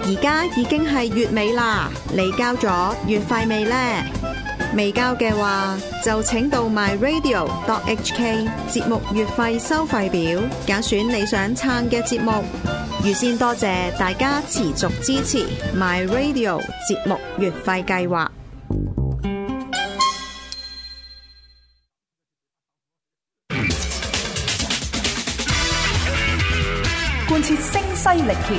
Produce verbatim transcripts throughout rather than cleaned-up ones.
而家已經係月尾啦，你交咗月費未呢？未交嘅話，就請到 my radio dot h k 節目月費收費表，揀選你想撐嘅節目。預先多謝大家持續支持 my radio 節目月費計劃。 貫徹聲嘶力竭，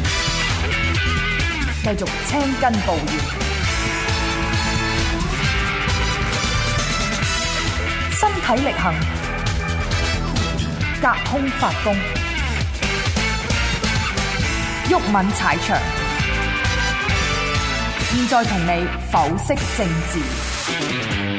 繼續青筋暴現，身體力行，隔空發功，毓民踩場。現在同你剖析政治。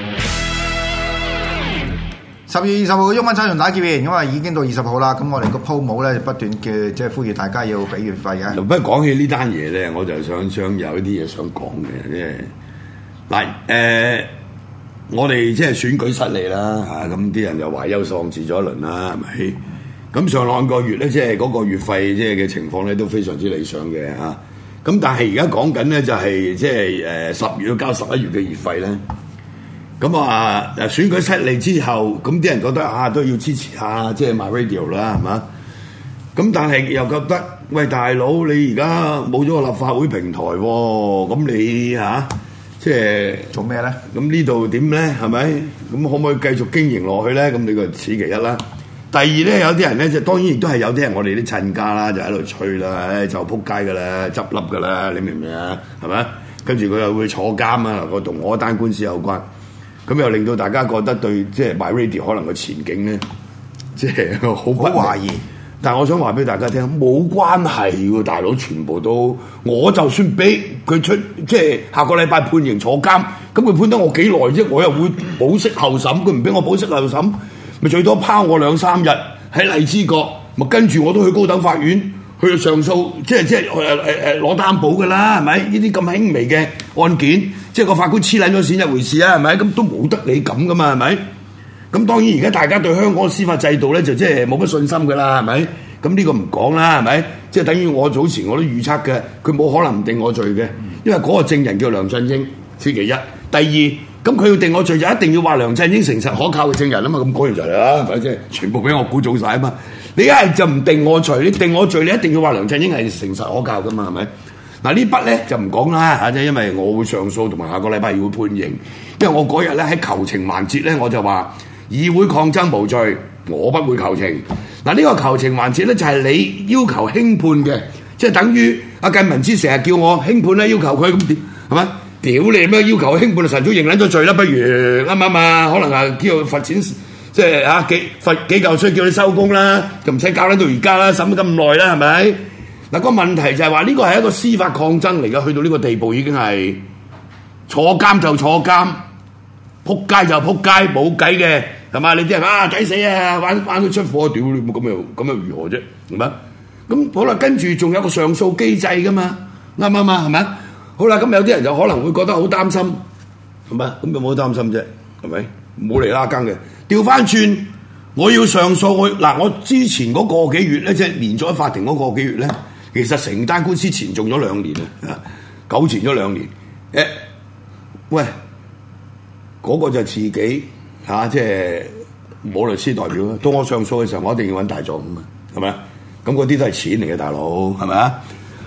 十月二十號嘅毓民踩場打劫完，咁啊已經到二十號啦。咁我哋個鋪冇咧不斷嘅即係呼籲大家要俾月費嘅。 不過講起呢單嘢咧，我就想想有一啲嘢想講嘅，即係嗱誒，我哋即係選舉失利啦嚇，咁啲人就懷憂喪志咗一輪啦，係咪？咁上兩個月咧，即係嗰個月費即係嘅情況咧，都非常之理想嘅嚇。咁但係而家講緊咧就係即係誒十月要交十一月嘅月費咧。咁啊，選舉失利之後，咁啲人覺得啊都要支持下，即係 MyRadio 啦，係嘛？咁但係又覺得，喂大佬，你而家冇咗個立法會平台喎，咁你嚇即係做咩咧？ 咁呢度點咧？係咪？咁可唔可以繼續經營落去咧？咁你個此其一啦。第二咧，有啲人咧就當然亦都係有啲人我哋啲親家啦，就喺度吹啦，誒就撲街噶啦，執笠噶啦，你明唔明啊？係咪？跟住佢又會坐監啊，個同我單官司有關。咁又令到大家覺得對即係 MyRadio 可能個前景咧，即係好好懷疑。但係我想話俾大家聽，冇關係喎，大佬全部都，我就算俾佢出即係下個禮拜判刑坐監，咁佢判得我幾耐啫？我又會保釋候審，佢唔俾我保釋候審，咪最多拋我兩三日喺荔枝角，咪跟住我都去高等法院去上訴，即係即係誒誒誒攞擔保㗎啦，係咪？呢啲咁輕微嘅案件。即係個法官黐撚咗線一回事啊，係咪？咁都冇得你咁噶嘛，係咪？咁當然而家大家對香港司法制度咧就即係冇乜信心噶啦，係咪？咁呢個唔講啦，係咪？即係等於我早前我都預測嘅，佢冇可能唔定我罪嘅，因為嗰個證人叫梁振英，此其一。第二，咁佢要定我罪就一定要話梁振英誠實可靠嘅證人啊嘛，咁講完就嚟啦，係咪？即係全部俾我估早晒啊嘛。你一係就唔定我罪，你定我罪你一定要話梁振英係誠實可靠噶嘛，係咪？嗱呢筆咧就唔講啦嚇，即因為我會上訴同埋下個禮拜要判刑，因為我嗰日咧喺求情環節咧我就話議會抗爭無罪，我不會求情。嗱呢個求情環節咧就係你要求輕判嘅，即係等於阿靳文之成日叫我輕判咧，要求佢咁點係咪？屌你咩要求輕判，晨早認撚咗罪啦，不如啱唔啱啊？可能係叫罰錢，即係啊幾罰幾嚿水叫你收工啦，就唔使搞撚到而家啦，審咗咁耐啦，係咪？嗱個問題就係話呢個係一個司法抗爭嚟㗎，去到呢個地步已經係坐監就坐監，撲街就撲街，冇計嘅係嘛？你啲人啊抵死啊，玩玩到出火，屌你咁又咁又如何啫？係咪？咁好啦，跟住仲有個上訴機制㗎嘛，啱唔啱啊？係咪？好啦，咁有啲人就可能會覺得好擔心，係咪？咁有冇擔心啫？係咪？冇嚟拉更嘅，調翻轉我要上訴，我嗱我之前嗰個幾月咧，即係連咗喺法庭嗰個幾月咧。其實成單官司前重咗兩年啊，糾纏咗兩年。誒，喂，嗰、那個就自己嚇、啊，即係冇律師代表啦。當我上訴嘅時候，我一定要揾大狀咁啊，係咪啊？咁嗰啲都係錢嚟嘅，大佬係咪啊？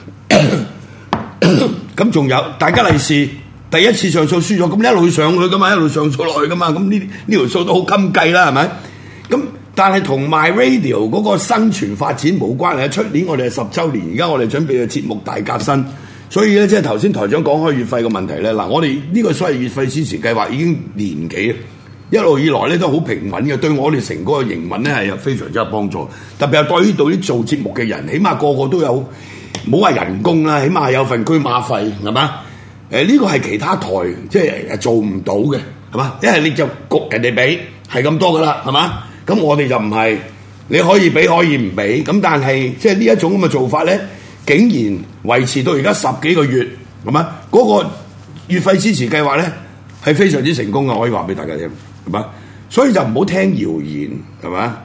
咁仲有大家利是，第一次上訴輸咗，咁一路上去噶嘛，一路上訴落去噶嘛，咁呢呢條數都好襟計啦，係咪？咁但係同 MyRadio 嗰個生存發展冇關係。出年我哋係十週年，而家我哋準備嘅節目大革新，所以咧即係頭先台長講開月費嘅問題咧，嗱我哋呢個所謂月費支持計劃已經年幾啦，一路以來咧都好平穩嘅，對我哋成個營運咧係有非常之有幫助。特別係對於到啲做節目嘅人，起碼個個都有，唔好話人工啦，起碼有份車馬費係嘛？誒呢、這個係其他台即係做唔到嘅係嘛？一係你就焗人哋俾係咁多噶啦係嘛？咁我哋就唔係，你可以俾可以唔俾，咁但係即係呢一種咁嘅做法咧，竟然維持到而家十幾個月，係嘛？嗰、那個月費支持計劃咧係非常之成功嘅，我可以話俾大家聽，係嘛？所以就唔好聽謠言，係嘛？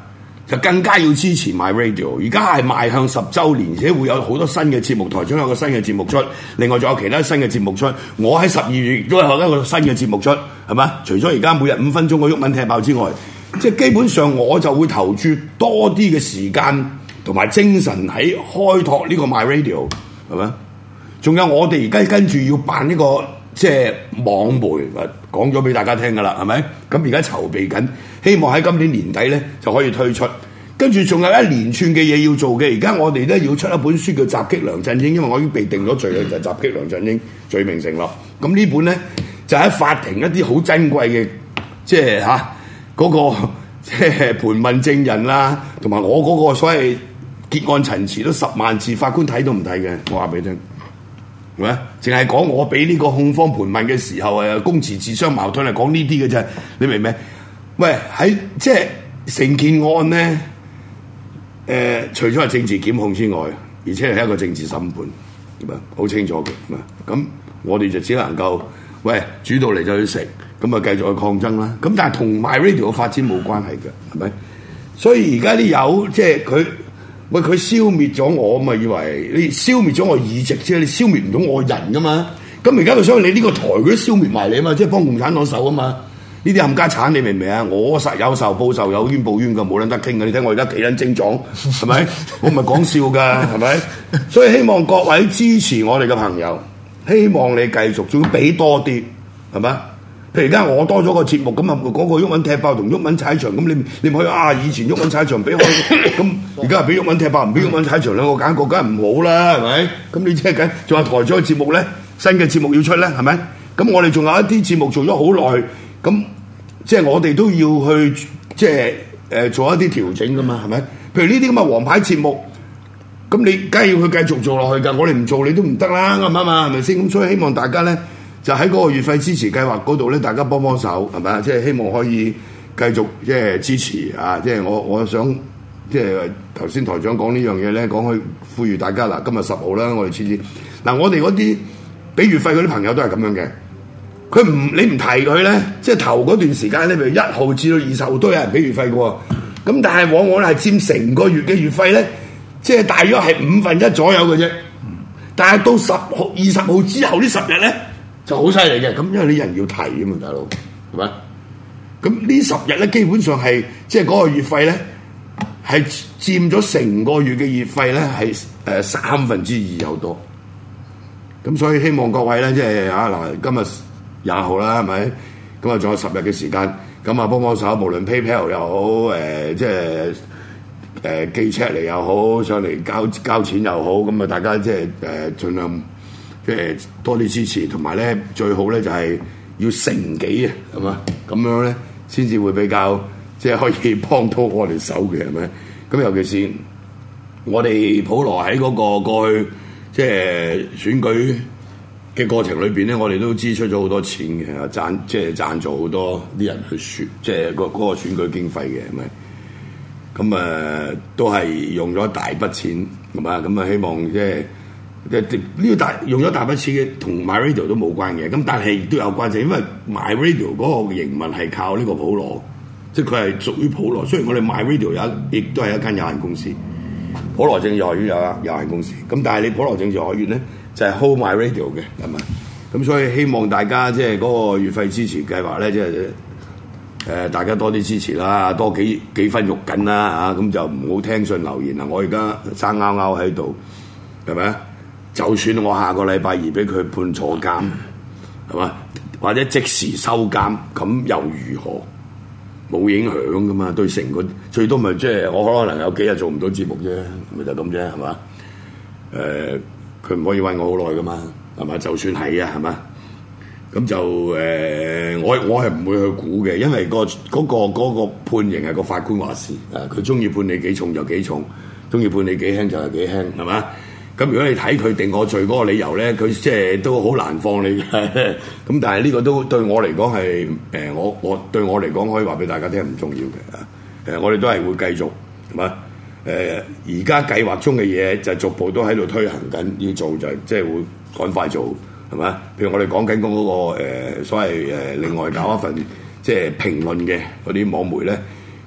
就更加要支持 My Radio。而家係邁向十週年，而且會有好多新嘅節目，台長有個新嘅節目出，另外仲有其他新嘅節目出。我喺十二月亦都有一個新嘅節目出，係嘛？除咗而家每日五分鐘嘅毓民踢爆之外，即係基本上我就會投注多啲嘅時間同埋精神喺開拓呢個 My Radio， 係咪？仲有我哋而家跟住要辦呢個即係網媒，講咗俾大家聽㗎啦，係咪？咁而家籌備緊，希望喺今年年底咧就可以推出。跟住仲有一連串嘅嘢要做嘅，而家我哋咧要出一本書叫《襲擊梁振英》，因為我已經被定咗罪啦，就係襲擊梁振英罪名成立。咁呢本咧就喺法庭一啲好珍貴嘅，即係嚇嗰個即係盤問證人啦，同埋我嗰個所謂結案陳詞都十萬字，法官睇都唔睇嘅，我話俾你聽。係咪？淨係講我俾呢個控方盤問嘅時候誒，供詞自相矛盾係講呢啲嘅啫，你明唔明？喂，喺即係成件案咧。誒、呃，除咗係政治檢控之外，而且係一個政治審判，咁啊，好清楚嘅。咁我哋就只能夠，喂，煮到嚟就去食，咁啊繼續去抗爭啦。咁但係同 My Radio 嘅發展冇關係嘅，係咪？所以而家啲友即係佢，喂，佢消滅咗我，咪以為你消滅咗我議席啫，你消滅唔到我人噶嘛？咁而家佢想你呢個台佢都消滅埋你啊嘛，即係幫共產黨手啊嘛。呢啲冚家產你明唔明啊？我實有仇報仇，有冤報冤㗎，冇撚得傾㗎。你睇我而家幾撚精壯，係咪？我唔係講笑㗎，係咪？所以希望各位支持我哋嘅朋友，希望你繼續，仲要俾多啲，係咪？譬如而家我多咗個節目，咁啊講個毓民踢爆同毓民踩場，咁你你唔可以啊？以前毓民踩場俾開，咁而家係俾毓民踢爆，唔俾毓民踩場兩個揀個，梗係唔好啦，係咪？咁你即係緊，仲有台長嘅節目咧，新嘅節目要出咧，係咪？咁我哋仲有一啲節目做咗好耐。咁即係我哋都要去即係誒、呃、做一啲調整噶嘛，係咪？譬如呢啲咁嘅王牌節目，咁你梗係要去繼續做落去㗎。我哋唔做你都唔得啦，啱唔啱啊？係咪先？咁所以希望大家咧就喺嗰個月費支持計劃嗰度咧，大家幫幫手係咪啊？即係希望可以繼續即係支持啊！即係我我想即係頭先台長講呢樣嘢咧，講去呼籲大家嗱，今日十號啦，我哋黐線嗱，我哋嗰啲俾月費嗰啲朋友都係咁樣嘅。佢唔你唔提佢咧，即係頭嗰段時間咧，譬如一號至到二十號都有人俾月費嘅喎。咁但係往往係佔成個月嘅月費咧，即係大約係五分一左右嘅啫。但係到十號、二十號之後呢十日咧就好犀利嘅。咁因為啲人要提啊嘛，大佬係咪？咁呢十日咧基本上係即係嗰個月費咧係佔咗成個月嘅月費咧係誒三分之二有多。咁所以希望各位咧即係啊嗱，今日廿號啦，係咪？咁啊，仲有十日嘅時間，咁啊，幫幫手，無論 PayPal 又好，誒、呃，即係誒、呃、寄 check 嚟又好，上嚟交交錢又好，咁啊，大家即係誒、呃、盡量即係多啲支持，同埋咧最好咧就係、是、要成幾啊，係嘛？咁樣咧先至會比較即係可以幫到我哋手嘅，係咪？咁尤其是我哋普羅喺嗰個過去即係選舉嘅過程裏邊咧，我哋都支出咗好多錢嘅，贊即係贊助好多啲人去選，即係個嗰個選舉經費嘅，係咪？咁誒、呃、都係用咗大筆錢，係嘛？咁啊希望即係即呢個大用咗大筆錢嘅，同 My Radio 都冇關嘅。咁但係亦都有關係，因為 My Radio 嗰個營運係靠呢個普羅，即係佢係屬於普羅。雖然我哋 My Radio 有亦都係一間有限公司，普羅政治學院有有限公司。咁但係你普羅政治學院咧，就係 hold My Radio 嘅，係嘛？咁所以希望大家即係嗰個月費支持計劃咧，即係誒大家多啲支持啦，多幾幾分肉緊啦嚇，咁就唔好聽信流言啦。我而家生勾勾喺度，係咪啊？就算我下個禮拜二俾佢判坐監，係嘛？或者即時收監，咁又如何？冇影響噶嘛，對成個最多咪即係我可能有幾日做唔到節目啫，咪就咁啫，係嘛？誒、呃。佢唔可以韞我好耐噶嘛，係嘛？就算係啊，係嘛？咁就誒、呃，我我係唔會去估嘅，因為、嗰個嗰、嗰個嗰個判刑係個法官話事，啊，佢中意判你幾重就幾重，中意判你幾輕就係幾輕，係嘛？咁如果你睇佢定我罪嗰個理由咧，佢即係都好難放你嘅。咁但係呢個都對我嚟講係誒，我我對我嚟講可以話俾大家聽唔重要嘅，啊，誒，我哋都係會繼續，係嘛？誒而家計劃中嘅嘢就逐步都喺度推行緊，要做就即係會趕快做，係嘛？譬如我哋講緊嗰個、呃、所謂誒、呃、另外搞一份即係評論嘅嗰啲網媒咧，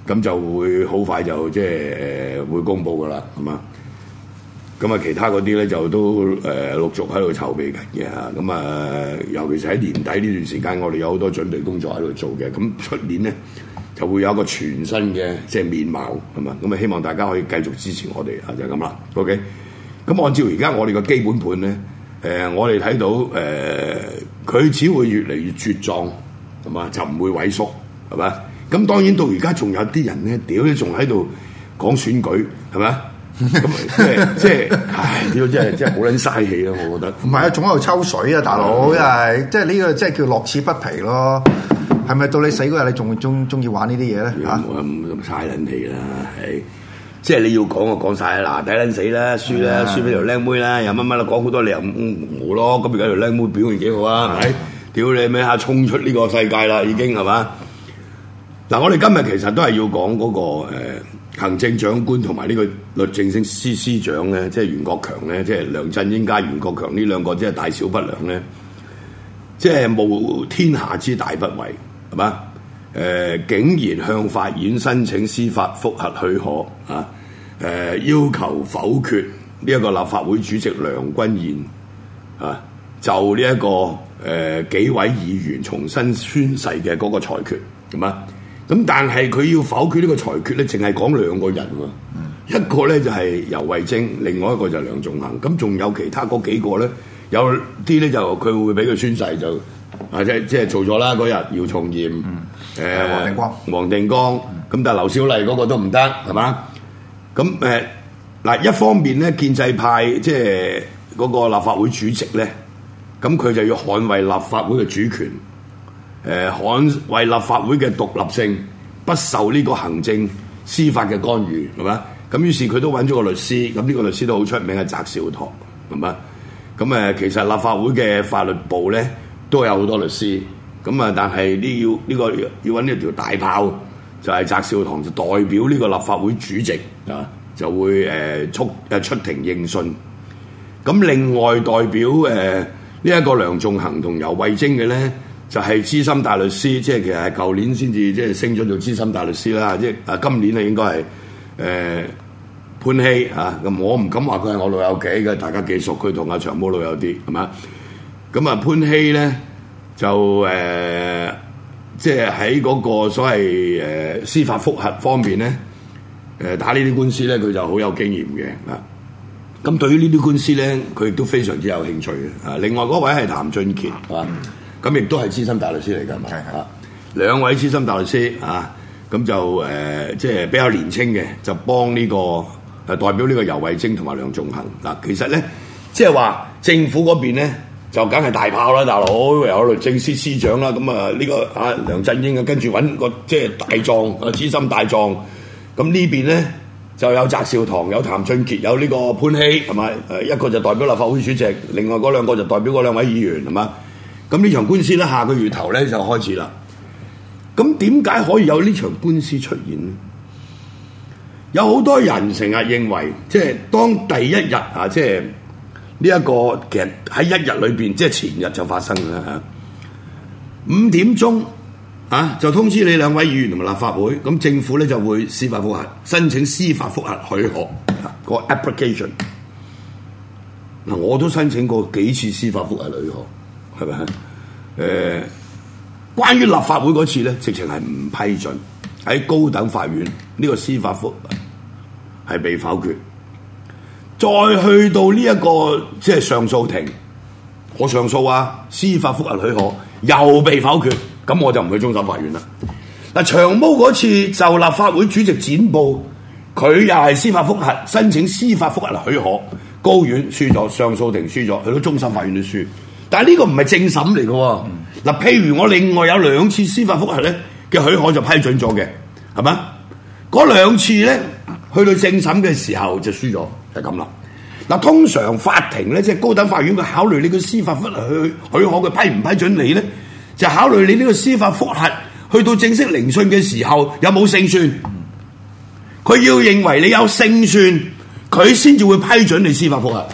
咁就會好快就即係誒會公佈噶啦，係嘛？咁啊，其他嗰啲咧就都誒、呃、陸續喺度籌備緊嘅嚇。咁啊，尤其是喺年底呢段時間，我哋有好多準備工作喺度做嘅。咁出年咧就會有一個全新嘅即係面貌，係嘛？咁啊，希望大家可以繼續支持我哋啊，就係咁啦。OK。咁按照而家我哋嘅基本盤咧，誒、呃、我哋睇到誒佢、呃、只會越嚟越茁壯，係嘛？就唔會萎縮，係嘛？咁當然到而家仲有啲人咧，屌你仲喺度講選舉，係咪？咁即係即係，唉！屌，真係真係好撚嘥氣咯，我覺得。唔係啊，仲喺度抽水啊，大佬，因為即係呢個即係叫樂此不疲咯。係咪到你死嗰日，你仲中中意玩呢啲嘢咧？嚇， 咁嘥撚氣啦，係。即係你要講就講晒啦，嗱，抵撚死啦，輸啦，輸俾條靚妹啦，又乜乜啦，講好多理由冇咯。咁而家條靚妹表現幾好啊？係咪？屌你咩下衝出呢個世界啦，已經係嘛？嗱，我哋今日其實都係要講嗰、那個、呃、行政長官同埋呢個律政司司司長咧，即係袁國強咧，即係梁振英加袁國強呢兩個，即係大小不良咧，即係冒天下之大不韙，係嘛？誒、呃，竟然向法院申請司法覆核許可啊！誒、呃，要求否決呢一個立法會主席梁君彥啊，就呢、這、一個誒、呃、幾位議員重新宣誓嘅嗰個裁決，係嘛？咁但係佢要否決呢個裁決咧，淨係講兩個人喎，嗯、一個咧就係游蕙禎，另外一個就係梁頌恆。咁仲有其他嗰幾個咧，有啲咧就佢會俾佢宣誓就，或者即係做咗啦嗰日，姚松炎，誒、嗯，黃、呃、 定光， 黃定光，咁、嗯、但係劉小麗嗰個都唔得，係嘛？咁誒嗱，一方面咧建制派即係嗰個立法會主席咧，咁佢就要捍衛立法會嘅主權。誒捍衛立法會嘅獨立性，不受呢個行政司法嘅干預，係嘛？咁於是佢都揾咗個律師，咁呢個律師都好出名嘅翟紹唐，係嘛？咁誒其實立法會嘅法律部咧都有好多律師，咁啊但係呢要呢、呢個要揾呢條大炮，就係翟紹唐就代表呢個立法會主席啊，就會誒、呃、出誒出庭應訊。咁另外代表誒呢一個梁頌恆同游蕙禎嘅咧，就係資深大律師，即係其實係舊年先至即係升咗做資深大律師啦，即係啊今年咧應該係誒、呃、潘希啊，咁我唔敢話佢係我老友記嘅，大家幾熟，佢同阿長毛老友啲係嘛？咁啊潘希咧就誒即係喺嗰個所謂誒、呃、司法覆核方面咧，誒、呃、打呢啲官司咧佢就好有經驗嘅啊。咁對於呢啲官司咧，佢亦都非常之有興趣嘅啊。另外嗰位係譚俊傑係嘛？咁亦都係資深大律師嚟㗎嘛，啊兩位資深大律師啊，咁就誒、呃、即係比較年青嘅，就幫呢、這個誒、呃、代表呢個游蕙禎同埋梁頌恆嗱。其實咧，即係話政府嗰邊咧就梗係大炮啦，大佬有律政司司長啦，咁啊呢個啊梁振英啊跟住揾個即係大狀啊資深大狀，咁呢邊咧就有翟紹唐、有譚俊傑、有呢個潘希係咪？誒一個就代表立法會主席，另外嗰兩個就代表嗰兩位議員係嘛？咁呢場官司咧，下個月頭咧就開始啦。咁點解可以有呢場官司出現呢？有好多人成日認為，即係當第一日啊，即係呢一個其實喺一日裏邊，即係前日就發生啦嚇。五點鐘啊，就通知你兩位議員同埋立法會，咁政府咧就會司法覆核，申請司法覆核許可啊，個 application。嗱，我都申請過幾次司法覆核許可。係咪？誒、呃，關於立法會嗰次咧，直情係唔批准喺高等法院呢、這個司法覆核係被否決。再去到呢、這、一個即係上訴庭，我上訴啊，司法覆核許可又被否決，咁我就唔去終審法院啦。嗱，長毛嗰次就立法會主席剪報，佢又係司法覆核申請司法覆核許可，高院輸咗，上訴庭輸咗，去到終審法院都輸。但係呢個唔係正審嚟嘅喎，嗱，譬如我另外有兩次司法覆核咧嘅許可就批准咗嘅，係嘛？嗰兩次咧去到正審嘅時候就輸咗，就係咁啦。嗱，通常法庭咧即係高等法院佢考慮你個司法覆核許許可佢批唔批准你咧，就考慮你呢個司法覆核去到正式聆訊嘅時候有冇勝算，佢要認為你有勝算，佢先至會批准你司法覆核。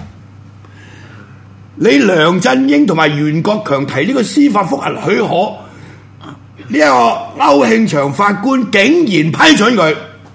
你梁振英同埋袁國強提呢個司法覆核許可， 呢一個歐慶祥法官竟然批准佢，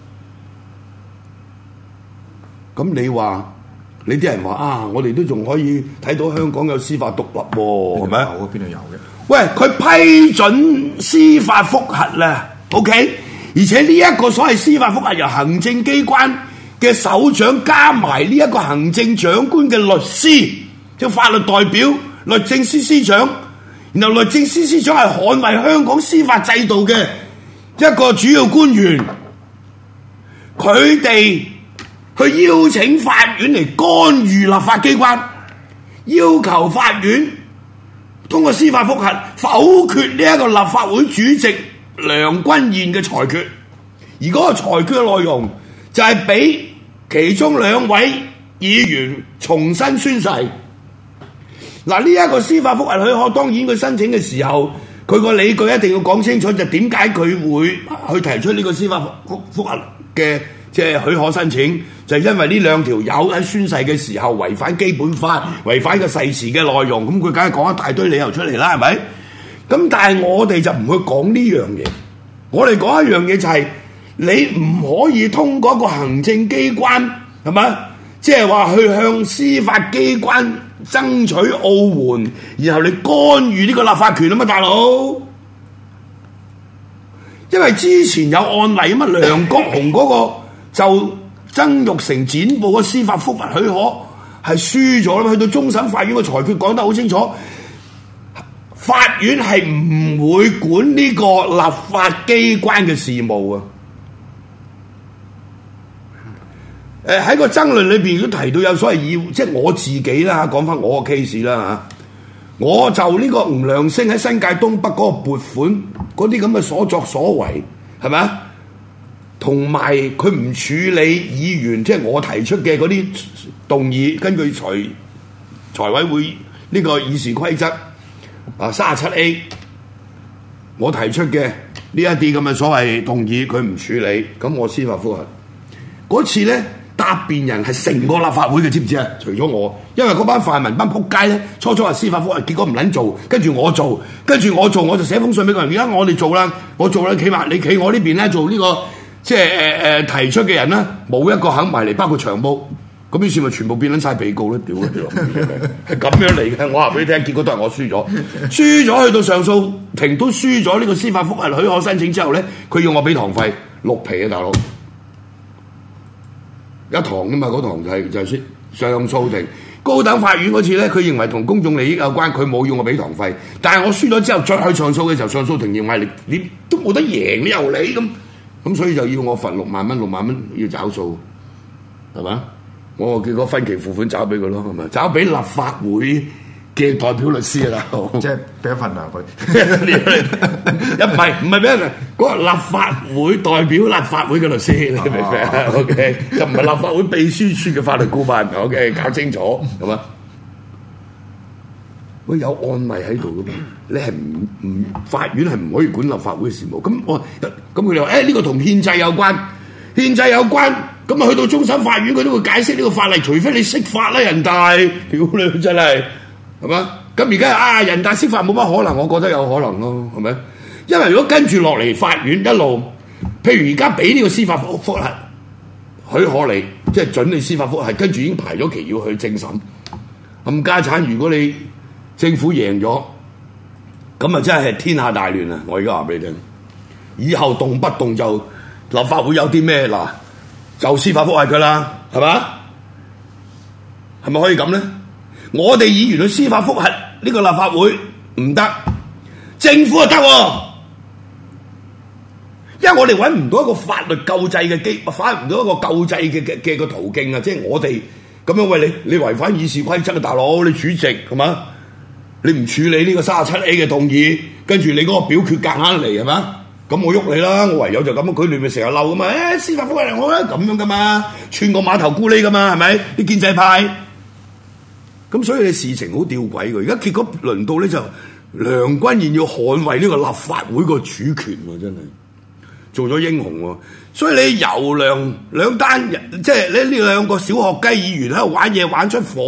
咁你話你啲人話啊，我哋都仲可以睇到香港有司法獨立喎，係咪？ 有啊，邊度有嘅？ 喂，佢批准司法覆核啦 ，OK， 而且呢一個所謂司法覆核由行政機關嘅首長加埋呢一個行政長官嘅律師，即係法律代表、律政司司長，然後律政司司長係捍衛香港司法制度嘅一個主要官員，佢哋去邀請法院嚟干預立法機關，要求法院通過司法覆核否決呢一個立法會主席梁君彥嘅裁決，而嗰個裁決嘅內容就係俾其中兩位議員重新宣誓。嗱，呢一個司法覆核許可，當然佢申請嘅時候，佢個理據一定要講清楚，就點解佢會去提出呢個司法覆覆核嘅即係許可申請，就係因為呢兩條友喺宣誓嘅時候違反基本法、違反個誓詞嘅內容，咁佢梗係講一大堆理由出嚟啦，係咪？咁但係我哋就唔會講呢樣嘢，我哋講一樣嘢就係、是、你唔可以通過一個行政機關，係咪？即係話去向司法機關爭取奧援，然後你干預呢個立法權啊嘛，大佬。因為之前有案例啊嘛，梁國雄嗰個就曾鈺成剪報嘅司法覆核許可係輸咗啦嘛，去到終審法院嘅裁決講得好清楚，法院係唔會管呢個立法機關嘅事務啊。誒喺個爭論裏邊都提到有所謂議，即係我自己啦，講翻我個 case 啦嚇，我就呢個吳亮星喺新界東北嗰個撥款嗰啲咁嘅所作所為係咪啊？同埋佢唔處理議員，即係我提出嘅嗰啲動議，根據財財委會呢個議事規則啊三十七 A， 我提出嘅呢一啲咁嘅所謂動議，佢唔處理，咁我司法覆核嗰次咧。答辯人係成個立法會嘅，知唔知啊？除咗我，因為嗰班泛民班仆街咧，初初話司法覆核，結果唔撚做，跟住我做，跟住我做，我就寫封信俾佢。而家我哋做啦，我做啦，企埋你企我呢邊咧做呢、這個即係誒誒提出嘅人啦，冇一個肯埋嚟，包括長毛，咁於是咪全部變撚晒被告咧？屌啊屌！係咁樣嚟嘅，我話俾你聽，結果都係我輸咗，輸咗去到上訴庭都輸咗呢個司法覆核許可申請之後咧，佢要我俾堂費六皮啊，大佬！一堂㗎嘛，嗰堂就係、是、就係、是、上訴庭高等法院嗰次咧，佢認為同公眾利益有關，佢冇要我俾堂費。但係我輸咗之後再去上訴嘅時候，上訴庭認為你你都冇得贏，你由你咁咁，所以就要我罰六萬蚊，六萬蚊要找數，係嘛？我結果分期付款找俾佢咯，係咪？找俾立法會嘅代表律師啊， 即係俾一份糧佢， 一唔係唔係俾一份，嗰個立法會代表立法會嘅律師，你明唔明啊 ？OK， 就唔係立法會秘書處嘅法律顧問 ，OK， 搞清楚係嘛？喂，有案例喺度噶嘛？你係唔唔法院係唔可以管立法會事務？咁我咁佢哋話誒呢個同憲制有關，憲制有關，咁啊去到終審法院佢都會解釋呢個法例，除非你釋法啦，人大，屌你真係！係嘛？咁而家啊，人大釋法冇乜可能，我覺得有可能咯，係咪？因為如果跟住落嚟，法院一路，譬如而家俾呢個司法覆核許可你，即係準你司法覆核，跟住已經排咗期要去正審。冚家產，如果你政府贏咗，咁啊真係天下大亂啊！我而家話俾你聽，以後動不動就立法會有啲咩嗱，就司法覆核噶啦，係嘛？係咪可以咁咧？我哋議員去司法覆核呢個立法會唔得，政府就得喎，因為我哋揾唔到一個法律救濟嘅機，反唔到一個救濟嘅嘅嘅個途徑啊！即係我哋咁樣喂你，你違反議事規則嘅大佬，你主席係嘛？你唔處理呢個三十七 A 嘅動議，跟住你嗰個表決夾硬嚟係嘛？咁我喐你啦，我唯有就咁，佢哋咪成日嬲噶嘛？誒、哎，司法覆核良好啦，咁樣噶嘛，串個碼頭咕喱噶嘛，係咪？啲建制派。咁所以你事情好吊詭嘅，而家結果輪到咧就梁君彥要捍衛呢個立法會個主權喎，真係做咗英雄喎。所以你由梁兩單人，即係你呢兩個小學雞議員喺度玩嘢玩出火，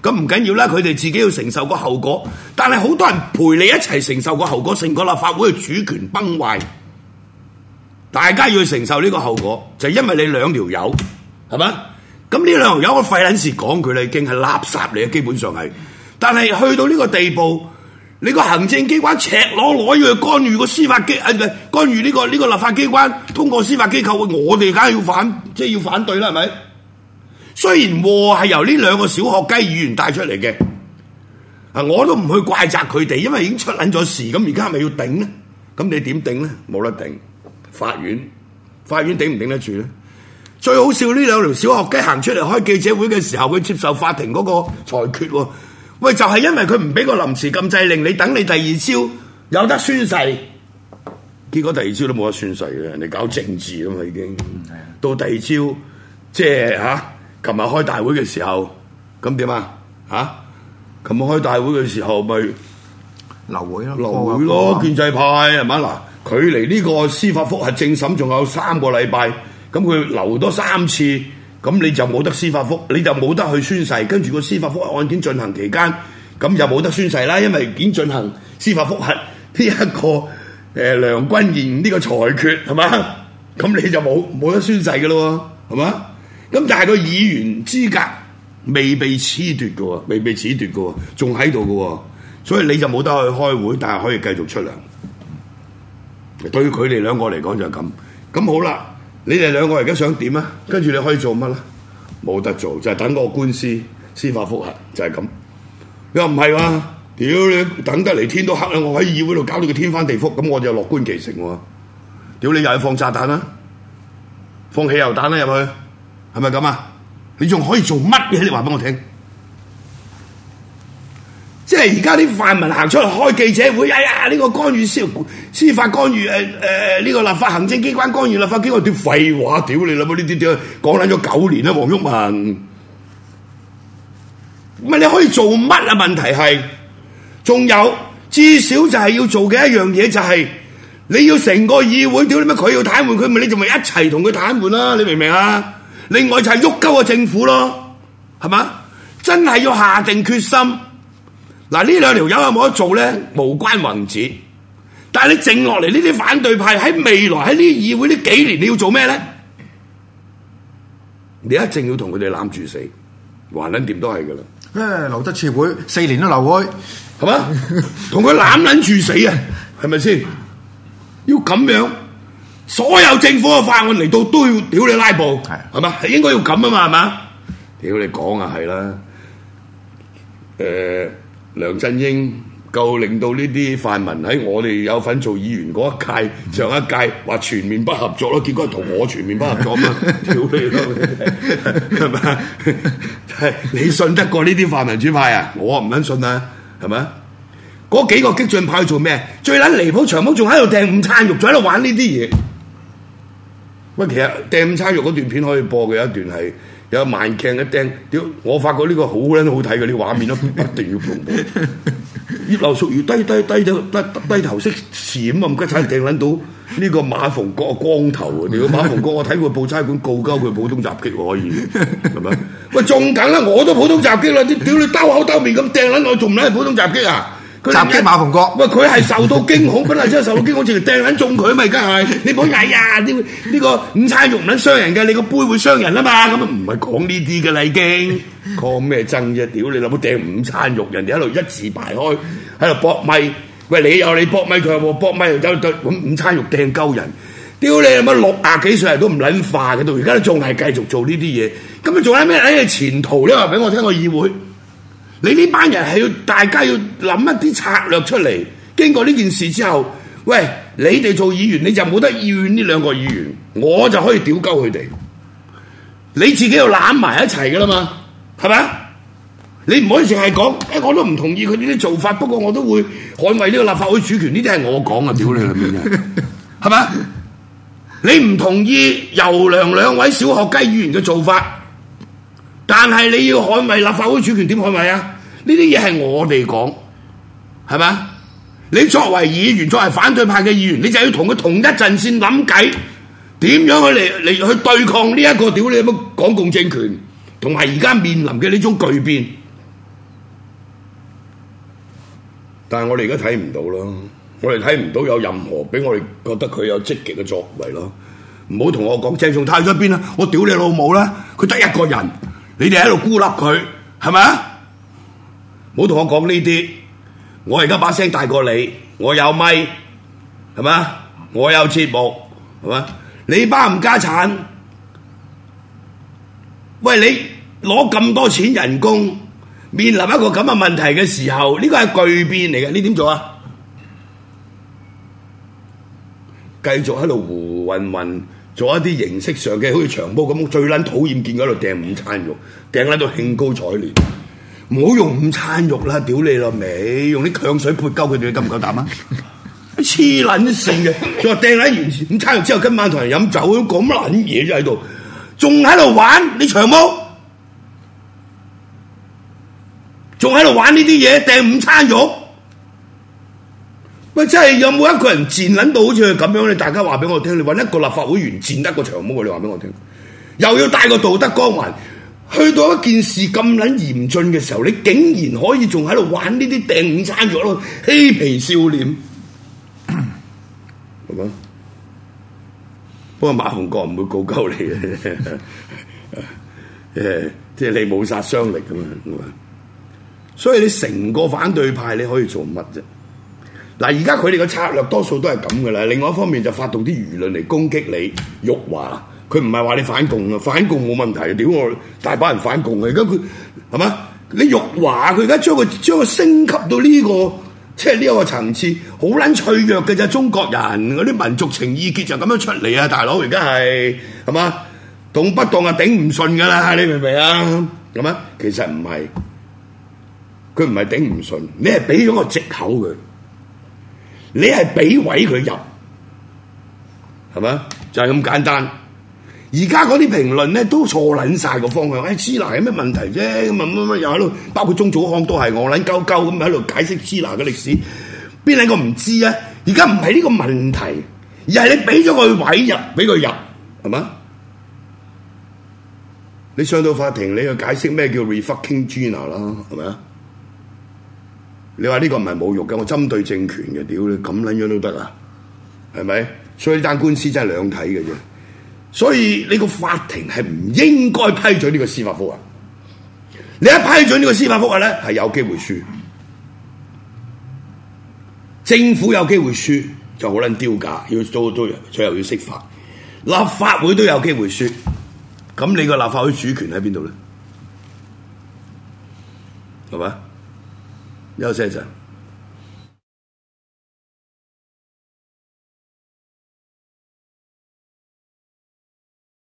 咁唔緊要啦，佢哋自己要承受個後果。但係好多人陪你一齊承受個後果，成個立法會嘅主權崩壞，大家要承受呢個後果，就係因為你兩條友係嘛？咁呢兩條友我費撚事講佢啦，已經係垃圾嚟嘅，基本上係。但係去到呢個地步，你個行政機關赤裸裸要去干預個司法機，誒唔係干預呢個呢個立法機關通過司法機構，我哋梗係要反，即係要反對啦，係咪？雖然禍係由呢兩個小學雞議員帶出嚟嘅，啊我都唔去怪責佢哋，因為已經出撚咗事，咁而家係咪要頂咧？咁你點頂咧？冇得頂，法院法院頂唔頂得住咧？最好笑呢兩條小學雞行出嚟開記者會嘅時候，佢接受法庭嗰個裁決喎。喂，就係、是、因為佢唔俾個臨時禁制令，你等你第二朝有得宣誓，結果第二朝都冇得宣誓嘅，人哋搞政治啦嘛已經。到第二朝即係嚇，琴日開大會嘅時候，咁點啊？嚇，琴日開大會嘅時候咪流會咯， 流會咯，建制派係嘛嗱？距離呢個司法覆核正審仲有三個禮拜，咁佢留多三次，咁你就冇得司法覆，你就冇得去宣誓。跟住個司法覆核案件進行期間，咁就冇得宣誓啦，因為已經進行司法覆核呢一個誒、呃、梁君彥呢個裁決係嘛？咁你就冇冇得宣誓嘅咯喎，係嘛？咁但係個議員資格未被褫奪嘅喎，未被褫奪嘅喎，仲喺度嘅喎，所以你就冇得去開會，但係可以繼續出糧。對佢哋兩個嚟講就係咁。咁好啦，你哋兩個而家想點啊？跟住你可以做乜咧？冇得做，就係、是、等個官司司法覆核，就係、是、咁。你話唔係喎？屌你等得嚟天都黑啦！我喺議會度搞到佢天翻地覆，咁我就樂觀其成喎。屌你又係放炸彈啦，放汽油彈啦入去，係咪咁啊？你仲可以做乜嘢？你話俾我聽。即係而家啲泛民行出嚟開記者會，哎呀呢、這個干預司司法干預誒誒呢個立法行政機關干預立法機關，啲廢話，屌你啦！呢啲屌講撚咗九年啦，黃毓民。唔係你可以做乜啊？問題係，仲有至少就係要做嘅一樣嘢就係、是、你要成個議會屌你乜佢要癱瘓佢，咪你就咪一齊同佢癱瘓啦？你明唔明啊？另外就係喐鳩個政府咯，係嘛？真係要下定決心。嗱，呢兩條友有冇得做咧？無關宏旨。但係你剩落嚟呢啲反對派喺未來喺呢議會呢幾年你要做咩咧？你一定要同佢哋攬住死，橫撚掂都係噶啦。 誒，留得次會四年都留會， 係嘛？同佢攬撚住死啊，係咪先？要咁樣，所有政府嘅法案嚟到都要屌你拉布，係係嘛？係應該要咁啊嘛，係嘛？屌你講啊，係啦。誒。梁振英夠令到呢啲泛民喺我哋有份做議員嗰一屆、上一屆話全面不合作咯，結果係同我全面不合作嘛，屌你咯，係咪？係你信得過呢啲泛民主派啊？我唔撚信啊，係咪？嗰幾個激進派做咩？最撚離譜，長毛仲喺度掟午餐肉，仲喺度玩呢啲嘢。喂，其實掟午餐肉嗰段片可以播嘅，有一段係。有慢鏡一釘，屌！我發覺呢個好撚好睇嘅啲畫面咯，一定要重播。葉劉淑儀低低低低低低頭識閃啊！唔該踩掟撚到呢個馬逢國光頭啊！屌馬逢國，我睇過報差館告鳩佢普通襲擊喎，可以係咪？喂，仲緊啦！我都普通襲擊啦！啲屌你兜口兜面咁掟撚我，仲唔係普通襲擊啊？ 襲擊馬逢國， 喂，佢係受到驚恐，本來真係受到驚恐，直情掟撚中佢咪，而家係你唔好嗌呀！呢呢個午餐肉唔撚傷人嘅，你個杯會傷人啊嘛！咁啊唔係講呢啲嘅啦，已經講咩爭啫？屌你老母掟午餐肉，人哋喺度一字排開喺度搏咪，喂你有你搏咪，佢有冇搏咪？就就咁午餐肉掟鳩人，屌你老母六廿幾歲人都唔撚化嘅，到而家都仲係繼續做呢啲嘢，咁啊仲有咩喺前途咧？話俾我聽個議會。你呢班人係要大家要諗一啲策略出嚟，經過呢件事之後，喂，你哋做議員你就冇得怨呢兩個議員，我就可以屌鳩佢哋。你自己要攬埋一齊噶啦嘛，係咪？你唔可以淨係講，誒我都唔同意佢呢啲做法，不過我都會捍衛呢個立法會主權，呢啲係我講啊，屌你啦邊啊，係咪？你唔同意游梁兩位小學雞議員嘅做法。但係你要捍衛立法會主權，點捍衛啊？呢啲嘢係我哋講，係咪？你作為議員，作為反對派嘅議員，你就要同佢同一陣線諗計，點樣去嚟嚟去對抗呢一個屌你乜港共政權，同埋而家面臨嘅呢種巨變， 但係我哋而家睇唔到咯，我哋睇唔到有任何俾我哋覺得佢有積極嘅作為咯。唔好同我講鄭松泰咗邊啦，我屌你老母啦！佢得一個人，你哋喺度孤立佢，係咪啊？唔好同我講呢啲，我而家把聲大過你，我有咪，係咪啊？我有節目，係咪？你班唔家產，喂，你攞咁多錢人工，面臨一個咁嘅問題嘅時候，呢個係巨變嚟嘅，你點做啊？繼續喺度胡混混，做一啲形式上嘅，好似長毛咁，最撚討厭見嗰度掟午餐肉，掟喺度興高采烈。唔好用午餐肉啦，屌你老味，用啲強水潑鳩佢哋，夠唔夠膽啊？黐撚線嘅，仲話掟喺完午餐肉之後，今晚同人飲酒，講乜撚嘢啫喺度，仲喺度玩你長毛，仲喺度玩呢啲嘢，掟午餐肉。喂，真係有冇一個人賤撚到好似佢咁樣？你大家話俾我聽，你揾一個立法會員賤得個長毛，你話俾我聽，又要帶個道德光環，去到一件事咁撚嚴峻嘅時候，你竟然可以仲喺度玩呢啲掟午餐肉咯，嬉皮笑臉，係嘛？不過馬逢國唔會告鳩你嘅，誒，即係你冇殺傷力咁嘛。所以你成個反對派你可以做乜啫？嗱，而家佢哋嘅策略多數都係咁噶啦。另外一方面就發動啲輿論嚟攻擊你，辱華。佢唔係話你反共啊，反共冇問題。屌我大把人反共嘅，而家佢係嘛？你辱華，佢而家將佢將佢升級到呢個即係呢個層次，好撚脆弱嘅啫。中國人嗰啲民族情意結就咁樣出嚟啊，大佬而家係係嘛？動不動啊頂唔順噶啦，你明唔明啊？係嘛？其實唔係，佢唔係頂唔順，你係俾咗個藉口佢。你係俾位佢入，係咪？就係、是、咁簡單。而家嗰啲評論咧都錯撚晒個方向。誒、哎，支那有咩問題啫？咁啊乜乜又喺度，包括鍾祖康都係我撚鳩鳩咁喺度解釋支那嘅歷史。邊兩個唔知啊？而家唔係呢個問題，而係你俾咗佢位入，俾佢入，係嘛？你上到法庭，你去解釋咩叫 refucking Gina 啦，係咪啊？你話呢個唔係侮辱嘅，我針對政權嘅，屌你咁撚樣都得啊？係咪？所以呢單官司真係兩睇嘅啫。所以你個法庭係唔應該批准呢個司法覆核。你一批准呢個司法覆核咧，係有機會輸。政府有機會輸就好撚丟架，要做都最後要釋法。立法會都有機會輸，咁你個立法會主權喺邊度咧？係咪？休息一陣。